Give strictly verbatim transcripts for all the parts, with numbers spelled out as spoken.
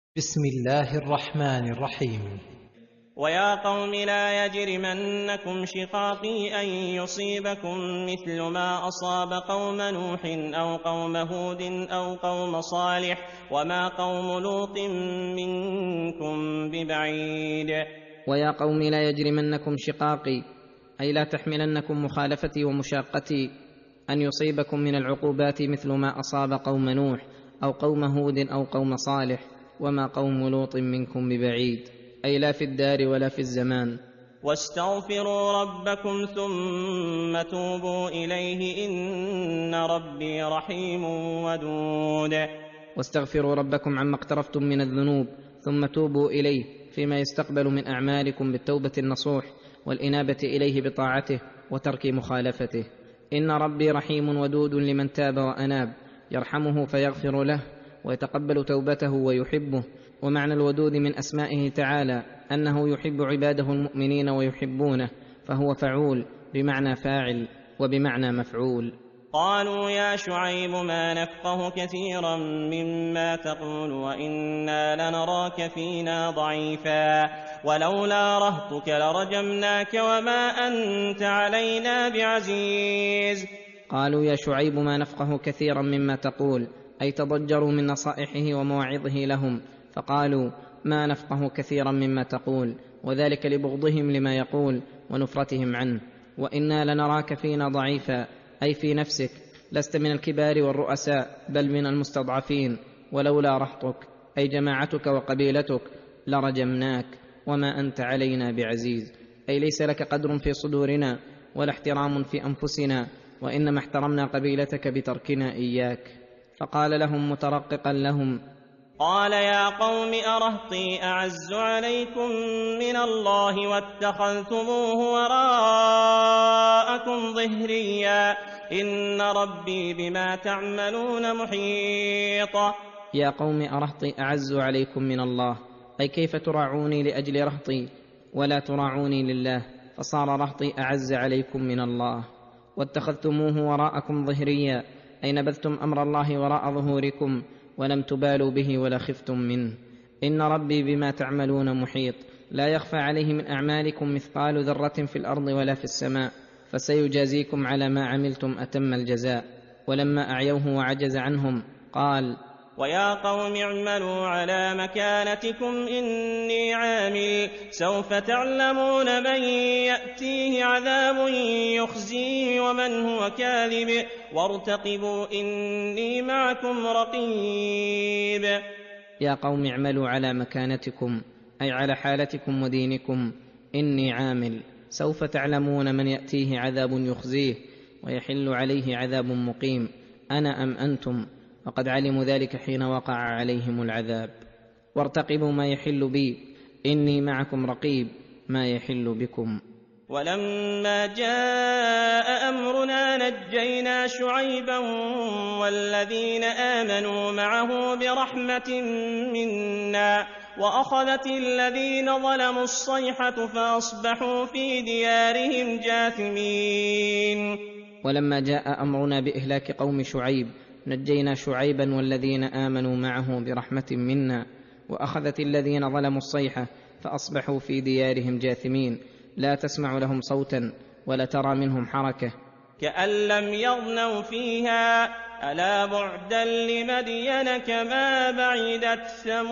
بسم الله الرحمن الرحيم. ويا قوم لا يجرمنكم شقاقي أن يصيبكم مثل ما أصاب قوم نوح أو قوم هود أو قوم صالح وما قوم لوط منكم ببعيد. ويا قوم لا يجرمنكم شقاقي أي لا تحملنكم مخالفتي ومشاقتي أن يصيبكم من العقوبات مثل ما أصاب قوم نوح أو قوم هود أو قوم صالح وما قوم لوط منكم ببعيد، أي لا في الدار ولا في الزمان. واستغفروا ربكم ثم توبوا إليه إن ربي رحيم ودود. واستغفروا ربكم عما اقترفتم من الذنوب ثم توبوا إليه فيما يستقبل من أعمالكم بالتوبة النصوح والإنابة إليه بطاعته وترك مخالفته. إن ربي رحيم ودود لمن تاب وأناب، يرحمه فيغفر له ويتقبل توبته ويحبه. ومعنى الودود من أسمائه تعالى أنه يحب عباده المؤمنين ويحبونه، فهو فعول بمعنى فاعل وبمعنى مفعول. قالوا يا شعيب ما نفقه كثيرا مما تقول وإنا لنراك فينا ضعيفا ولولا رهطك لرجمناك وما أنت علينا بعزيز. قالوا يا شعيب ما نفقه كثيرا مما تقول، أي تضجروا من نصائحه ومواعظه لهم فقالوا ما نفقه كثيرا مما تقول، وذلك لبغضهم لما يقول ونفرتهم عنه. وإنا لنراك فينا ضعيفا أي في نفسك، لست من الكبار والرؤساء بل من المستضعفين. ولولا رهطك أي جماعتك وقبيلتك لرجمناك وما أنت علينا بعزيز، أي ليس لك قدر في صدورنا ولا احترام في أنفسنا، وإنما احترمنا قبيلتك بتركنا إياك. فقال لهم مترققا لهم: قال يا قوم أرهطي أعز عليكم من الله واتخذتموه وراءكم ظهريا إن ربي بما تعملون محيط. يا قوم أرهطي أعز عليكم من الله، أي كيف تراعوني لأجل رهطي ولا تراعوني لله، فصار رهطي أعز عليكم من الله. واتخذتموه وراءكم ظهريا أي نبذتم أمر الله وراء ظهوركم ولم تبالوا به ولا خفتم منه. إن ربي بما تعملون محيط، لا يخفى عليه من أعمالكم مثقال ذرة في الأرض ولا في السماء، فسيجازيكم على ما عملتم أتم الجزاء. ولما أعيوه وعجز عنهم قال: ويا قوم اعملوا على مكانتكم إني عامل سوف تعلمون من يأتيه عذاب يخزيه ومن هو كاذب وارتقبوا إني معكم رقيب. يا قوم اعملوا على مكانتكم أي على حالتكم ودينكم، إني عامل سوف تعلمون من يأتيه عذاب يخزيه ويحل عليه عذاب مقيم، أنا أم أنتم؟ وقد علموا ذلك حين وقع عليهم العذاب. وارتقبوا ما يحل بي إني معكم رقيب ما يحل بكم. ولما جاء أمرنا نجينا شعيبا والذين آمنوا معه برحمة منا وأخذت الذين ظلموا الصيحة فأصبحوا في ديارهم جاثمين. ولما جاء أمرنا بإهلاك قوم شعيب نجينا شعيبا والذين آمنوا معه برحمة منا وأخذت الذين ظلموا الصيحة فأصبحوا في ديارهم جاثمين، لا تسمع لهم صوتا ولا ترى منهم حركة. كأن لم يغنوا فيها ألا بعدا لمدين كما بعدت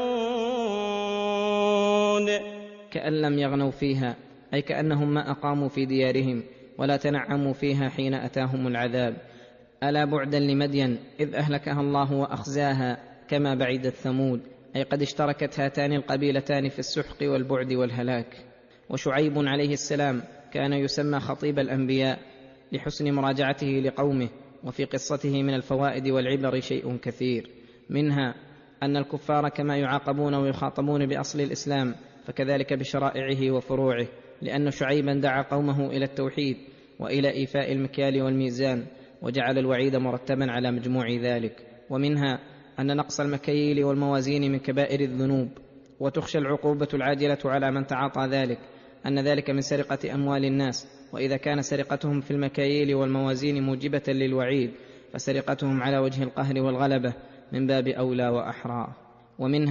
ثمود. كأن لم يغنوا فيها أي كأنهم ما أقاموا في ديارهم ولا تنعموا فيها حين أتاهم العذاب. ألا بعدا لمدين إذ أهلكها الله وأخزاها كما بعدت ثمود، أي قد اشتركت هاتان القبيلتان في السحق والبعد والهلاك. وشعيب عليه السلام كان يسمى خطيب الأنبياء لحسن مراجعته لقومه، وفي قصته من الفوائد والعبر شيء كثير، منها أن الكفار كما يعاقبون ويخاطبون بأصل الإسلام فكذلك بشرائعه وفروعه، لأن شعيبا دعا قومه إلى التوحيد وإلى إيفاء المكيال والميزان وجعل الوعيد مرتبا على مجموع ذلك. ومنها أن نقص المكييل والموازين من كبائر الذنوب، وتخشى العقوبة العاجلة على من تعاطى ذلك، أن ذلك من سرقة أموال الناس، وإذا كان سرقتهم في المكاييل والموازين موجبة للوعيد فسرقتهم على وجه القهر والغلبة من باب أولى وأحرى. ومنها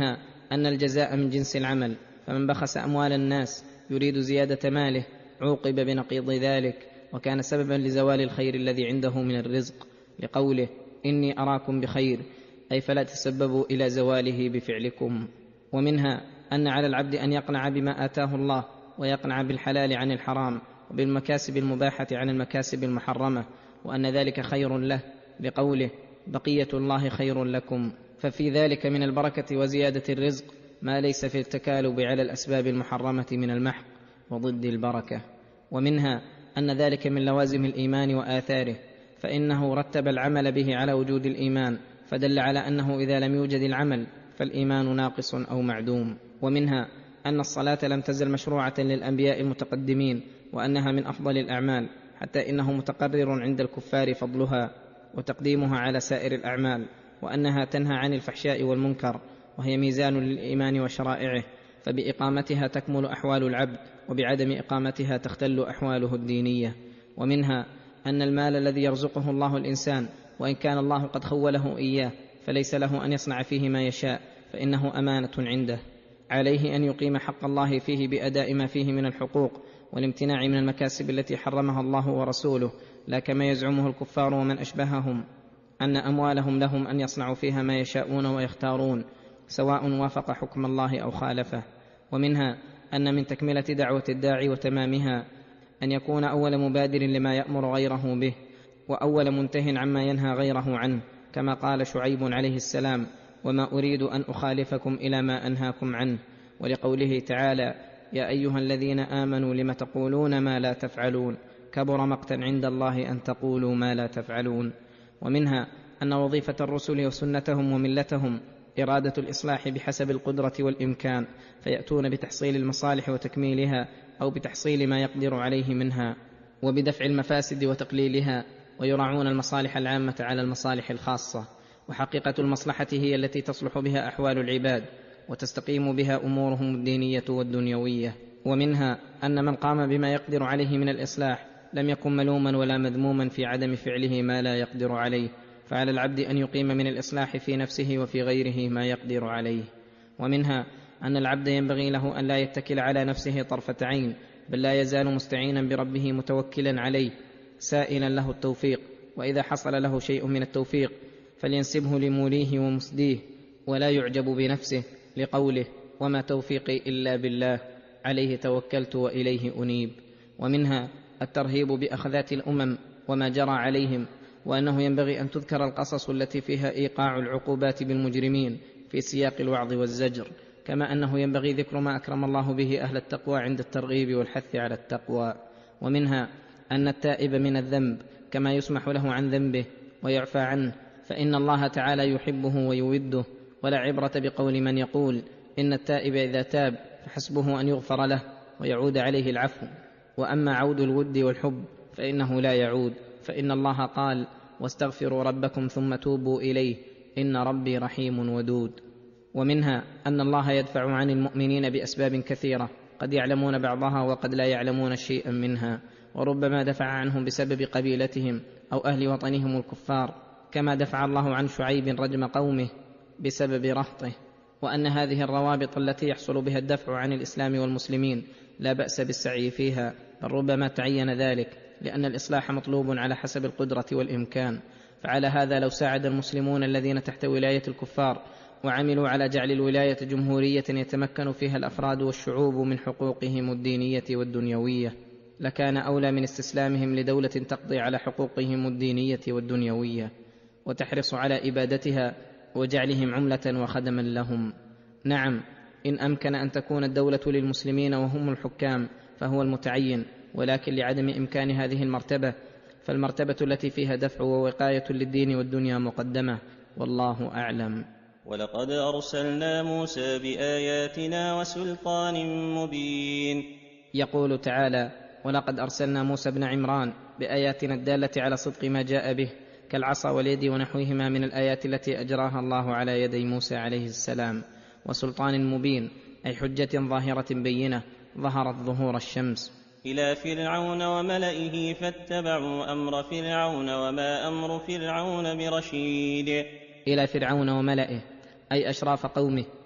أن الجزاء من جنس العمل، فمن بخس أموال الناس يريد زيادة ماله عوقب بنقيض ذلك، وكان سببا لزوال الخير الذي عنده من الرزق، لقوله إني أراكم بخير، أي فلا تسببوا إلى زواله بفعلكم. ومنها أن على العبد أن يقنع بما آتاه الله، ويقنع بالحلال عن الحرام، وبالمكاسب المباحة عن المكاسب المحرمة، وأن ذلك خير له، لقوله بقية الله خير لكم. ففي ذلك من البركة وزيادة الرزق ما ليس في التكالب على الأسباب المحرمة من المحق وضد البركة. ومنها أن ذلك من لوازم الإيمان وآثاره، فإنه رتب العمل به على وجود الإيمان، فدل على أنه إذا لم يوجد العمل فالإيمان ناقص أو معدوم. ومنها أن الصلاة لم تزل مشروعة للأنبياء المتقدمين، وأنها من أفضل الأعمال، حتى إنه متقرر عند الكفار فضلها وتقديمها على سائر الأعمال، وأنها تنهى عن الفحشاء والمنكر، وهي ميزان للإيمان وشرائعه، فبإقامتها تكمل أحوال العبد، وبعدم إقامتها تختل أحواله الدينية. ومنها أن المال الذي يرزقه الله الإنسان، وإن كان الله قد خوله إياه، فليس له أن يصنع فيه ما يشاء، فإنه أمانة عنده، عليه أن يقيم حق الله فيه بأداء ما فيه من الحقوق والامتناع من المكاسب التي حرمها الله ورسوله، لا كما يزعمه الكفار ومن أشبههم أن أموالهم لهم أن يصنعوا فيها ما يشاءون ويختارون، سواء وافق حكم الله أو خالفه. ومنها أن من تكملة دعوة الداعي وتمامها أن يكون أول مبادر لما يأمر غيره به، وأول منته عما ينهى غيره عنه، كما قال شعيب عليه السلام وما أريد أن أخالفكم إلى ما أنهاكم عنه، ولقوله تعالى يا أيها الذين آمنوا لم تقولون ما لا تفعلون كبر مقتا عند الله أن تقولوا ما لا تفعلون. ومنها أن وظيفة الرسل وسنتهم وملتهم إرادة الإصلاح بحسب القدرة والإمكان، فيأتون بتحصيل المصالح وتكميلها، أو بتحصيل ما يقدر عليه منها، وبدفع المفاسد وتقليلها، ويراعون المصالح العامة على المصالح الخاصة. وحقيقة المصلحة هي التي تصلح بها أحوال العباد وتستقيم بها أمورهم الدينية والدنيوية. ومنها أن من قام بما يقدر عليه من الإصلاح لم يكن ملوما ولا مذموما في عدم فعله ما لا يقدر عليه، فعلى العبد أن يقيم من الإصلاح في نفسه وفي غيره ما يقدر عليه. ومنها أن العبد ينبغي له أن لا يتكل على نفسه طرفة عين، بل لا يزال مستعينا بربه متوكلا عليه سائلا له التوفيق، وإذا حصل له شيء من التوفيق فلينسبه لموليه ومسديه، ولا يعجب بنفسه، لقوله وما توفيقي إلا بالله عليه توكلت وإليه أنيب. ومنها الترهيب بأخذات الأمم وما جرى عليهم، وأنه ينبغي أن تذكر القصص التي فيها إيقاع العقوبات بالمجرمين في سياق الوعظ والزجر، كما أنه ينبغي ذكر ما أكرم الله به أهل التقوى عند الترغيب والحث على التقوى. ومنها أن التائب من الذنب كما يسمح له عن ذنبه ويعفى عنه، فإن الله تعالى يحبه ويوده، ولا عبرة بقول من يقول إن التائب إذا تاب فحسبه أن يغفر له ويعود عليه العفو، وأما عود الود والحب فإنه لا يعود، فإن الله قال واستغفروا ربكم ثم توبوا إليه إن ربي رحيم ودود. ومنها أن الله يدفع عن المؤمنين بأسباب كثيرة قد يعلمون بعضها وقد لا يعلمون شيئا منها، وربما دفع عنهم بسبب قبيلتهم أو أهل وطنهم الكفار، كما دفع الله عن شعيب رجم قومه بسبب رهطه. وأن هذه الروابط التي يحصل بها الدفع عن الإسلام والمسلمين لا بأس بالسعي فيها، بل ربما تعين ذلك، لأن الإصلاح مطلوب على حسب القدرة والإمكان. فعلى هذا لو ساعد المسلمون الذين تحت ولاية الكفار وعملوا على جعل الولاية جمهورية يتمكن فيها الأفراد والشعوب من حقوقهم الدينية والدنيوية، لكان أولى من استسلامهم لدولة تقضي على حقوقهم الدينية والدنيوية وتحرص على إبادتها وجعلهم عملة وخدما لهم. نعم، إن أمكن أن تكون الدولة للمسلمين وهم الحكام فهو المتعين، ولكن لعدم إمكان هذه المرتبة فالمرتبة التي فيها دفع ووقاية للدين والدنيا مقدمة، والله أعلم. ولقد أرسلنا موسى بآياتنا وسلطان مبين. يقول تعالى ولقد أرسلنا موسى بن عمران بآياتنا الدالة على صدق ما جاء به، كالعصا واليد ونحوهما من الآيات التي أجراها الله على يدي موسى عليه السلام، وسلطان مبين أي حجة ظاهرة بينة ظهرت ظهور الشمس. إلى فرعون وملئه فاتبعوا أمر فرعون وما أمر فرعون برشيد. إلى فرعون وملئه أي أشراف قومه،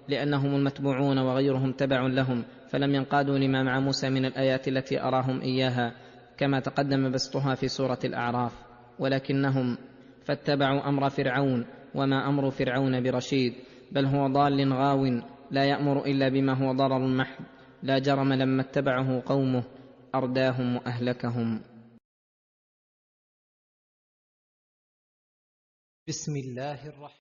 لأنهم المتبوعون وغيرهم تبع لهم، فلم ينقادوا لما مع موسى من الآيات التي أراهم إياها كما تقدم بسطها في سورة الأعراف، ولكنهم فاتبعوا أمر فرعون، وما أمر فرعون برشيد، بل هو ضال غاو لا يأمر إلا بما هو ضرر محض. لا جرم لما اتبعه قومه أرداهم وأهلكهم. بسم الله الرحمن